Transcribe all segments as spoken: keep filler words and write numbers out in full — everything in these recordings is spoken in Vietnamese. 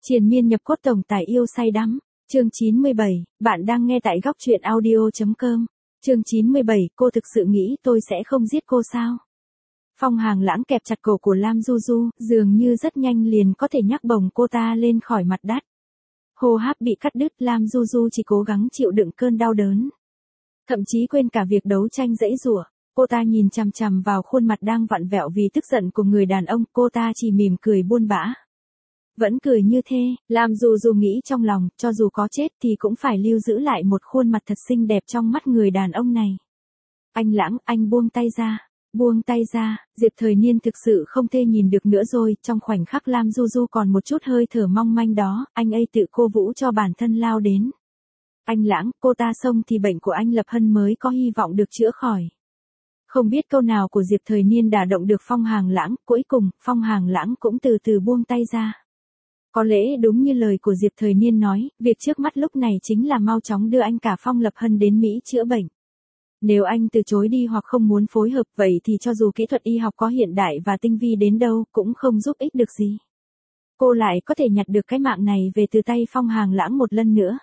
Triền miên nhập cốt tổng tài yêu say đắm. Chương chín mươi bảy, bạn đang nghe tại góc truyện audio.com. Chương chín mươi bảy, cô thực sự nghĩ tôi sẽ không giết cô sao? Phong Hàng Lãng kẹp chặt cổ của Lam Du Du, dường như rất nhanh liền có thể nhắc bổng cô ta lên khỏi mặt đất. Hô hấp bị cắt đứt, Lam Du Du chỉ cố gắng chịu đựng cơn đau đớn. Thậm chí quên cả việc đấu tranh giãy giụa, cô ta nhìn chằm chằm vào khuôn mặt đang vặn vẹo vì tức giận của người đàn ông, cô ta chỉ mỉm cười buồn bã. Vẫn cười như thế, Lam Du Du nghĩ trong lòng, cho dù có chết thì cũng phải lưu giữ lại một khuôn mặt thật xinh đẹp trong mắt người đàn ông này. Anh Lãng, anh buông tay ra, buông tay ra, Diệp Thời Niên thực sự không thể nhìn được nữa rồi, trong khoảnh khắc Lam Du Du còn một chút hơi thở mong manh đó, anh ấy tự cô vũ cho bản thân lao đến. Anh Lãng, cô ta xông thì bệnh của anh Lập Hân mới có hy vọng được chữa khỏi. Không biết câu nào của Diệp Thời Niên đả động được Phong Hàng Lãng, cuối cùng, Phong Hàng Lãng cũng từ từ buông tay ra. Có lẽ đúng như lời của Diệp Thời Niên nói, việc trước mắt lúc này chính là mau chóng đưa anh cả Phong Lập Hân đến Mỹ chữa bệnh. Nếu anh từ chối đi hoặc không muốn phối hợp vậy thì cho dù kỹ thuật y học có hiện đại và tinh vi đến đâu cũng không giúp ích được gì. Cô lại có thể nhặt được cái mạng này về từ tay Phong Hàng Lãng một lần nữa.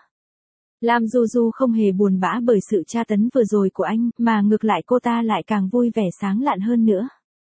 Lam Du Du không hề buồn bã bởi sự tra tấn vừa rồi của anh, mà ngược lại cô ta lại càng vui vẻ sáng lạn hơn nữa.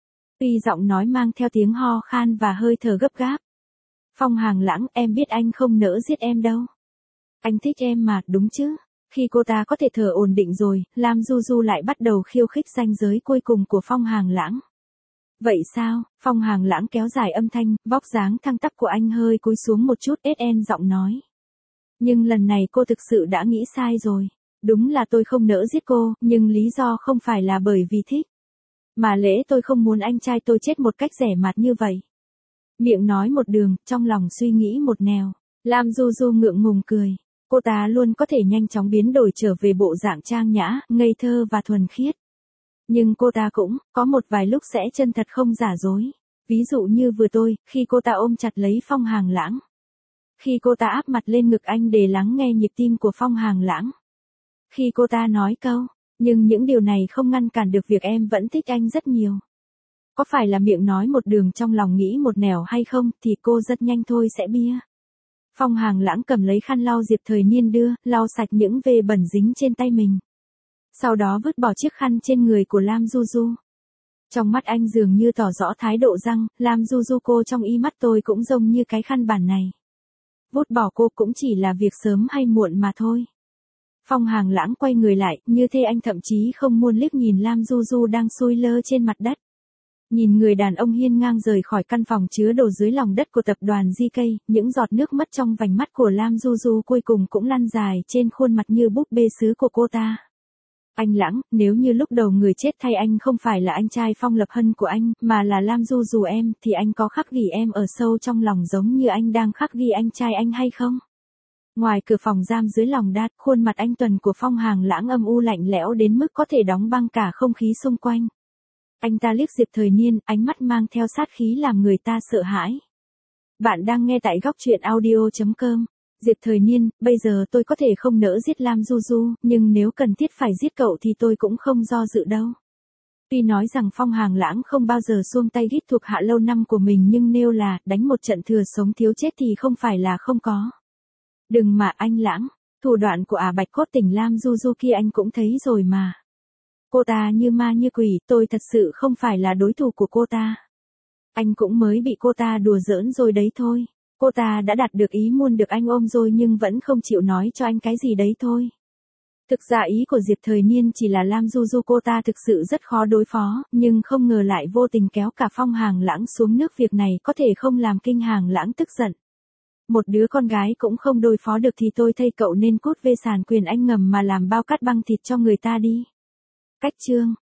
Tuy giọng nói mang theo tiếng ho khan và hơi thở gấp gáp. Phong Hàng Lãng, em biết anh không nỡ giết em đâu. Anh thích em mà, đúng chứ? Khi cô ta có thể thở ổn định rồi, Lam Du Du lại bắt đầu khiêu khích ranh giới cuối cùng của Phong Hàng Lãng. Vậy sao? Phong Hàng Lãng kéo dài âm thanh, vóc dáng thăng tắp của anh hơi cúi xuống một chút, ét en giọng nói. Nhưng lần này cô thực sự đã nghĩ sai rồi. Đúng là tôi không nỡ giết cô, nhưng lý do không phải là bởi vì thích. Mà lẽ tôi không muốn anh trai tôi chết một cách rẻ mạt như vậy. Miệng nói một đường, trong lòng suy nghĩ một nẻo. Lam Du Du ngượng ngùng cười. Cô ta luôn có thể nhanh chóng biến đổi trở về bộ dạng trang nhã, ngây thơ và thuần khiết. Nhưng cô ta cũng có một vài lúc sẽ chân thật không giả dối. Ví dụ như vừa tôi, khi cô ta ôm chặt lấy Phong Hàng Lãng. Khi cô ta áp mặt lên ngực anh để lắng nghe nhịp tim của Phong Hàng Lãng. Khi cô ta nói câu, nhưng những điều này không ngăn cản được việc em vẫn thích anh rất nhiều. Có phải là miệng nói một đường trong lòng nghĩ một nẻo hay không thì cô rất nhanh thôi sẽ bia. Phong Hàng Lãng cầm lấy khăn lau Diệp Thời Niên đưa, lau sạch những vết bẩn dính trên tay mình. Sau đó vứt bỏ chiếc khăn trên người của Lam Du Du. Trong mắt anh dường như tỏ rõ thái độ rằng, Lam Du Du cô trong y mắt tôi cũng giống như cái khăn bản này. Vứt bỏ cô cũng chỉ là việc sớm hay muộn mà thôi. Phong Hàng Lãng quay người lại, như thế anh thậm chí không muốn liếc nhìn Lam Du Du đang sui lơ trên mặt đất. Nhìn người đàn ông hiên ngang rời khỏi căn phòng chứa đồ dưới lòng đất của tập đoàn gi ca, những giọt nước mắt trong vành mắt của Lam Du Du cuối cùng cũng lăn dài trên khuôn mặt như búp bê sứ của cô ta. Anh Lãng, nếu như lúc đầu người chết thay anh không phải là anh trai Phong Lập Hân của anh, mà là Lam Du Du em, thì anh có khắc ghi em ở sâu trong lòng giống như anh đang khắc ghi anh trai anh hay không? Ngoài cửa phòng giam dưới lòng đất, khuôn mặt anh tuần của Phong Hàng Lãng âm u lạnh lẽo đến mức có thể đóng băng cả không khí xung quanh. Anh ta liếc Diệp Thời Niên, ánh mắt mang theo sát khí làm người ta sợ hãi. Bạn đang nghe tại góc truyện audio.com. Diệp Thời Niên, bây giờ tôi có thể không nỡ giết Lam Du Du, nhưng nếu cần thiết phải giết cậu thì tôi cũng không do dự đâu. Tuy nói rằng Phong Hàng Lãng không bao giờ xuông tay ghít thuộc hạ lâu năm của mình nhưng nêu là, đánh một trận thừa sống thiếu chết thì không phải là không có. Đừng mà anh Lãng, thủ đoạn của ả Bạch Cốt Tỉnh Lam Du Du kia anh cũng thấy rồi mà. Cô ta như ma như quỷ, tôi thật sự không phải là đối thủ của cô ta. Anh cũng mới bị cô ta đùa giỡn rồi đấy thôi. Cô ta đã đạt được ý muốn được anh ôm rồi nhưng vẫn không chịu nói cho anh cái gì đấy thôi. Thực ra ý của Diệp Thời Niên chỉ là Lam Du Du cô ta thực sự rất khó đối phó, nhưng không ngờ lại vô tình kéo cả Phong Hàng Lãng xuống nước, việc này có thể không làm kinh Hàng Lãng tức giận. Một đứa con gái cũng không đối phó được thì tôi thay cậu nên cút về sàn quyền anh ngầm mà làm bao cát băng thịt cho người ta đi. Cách chương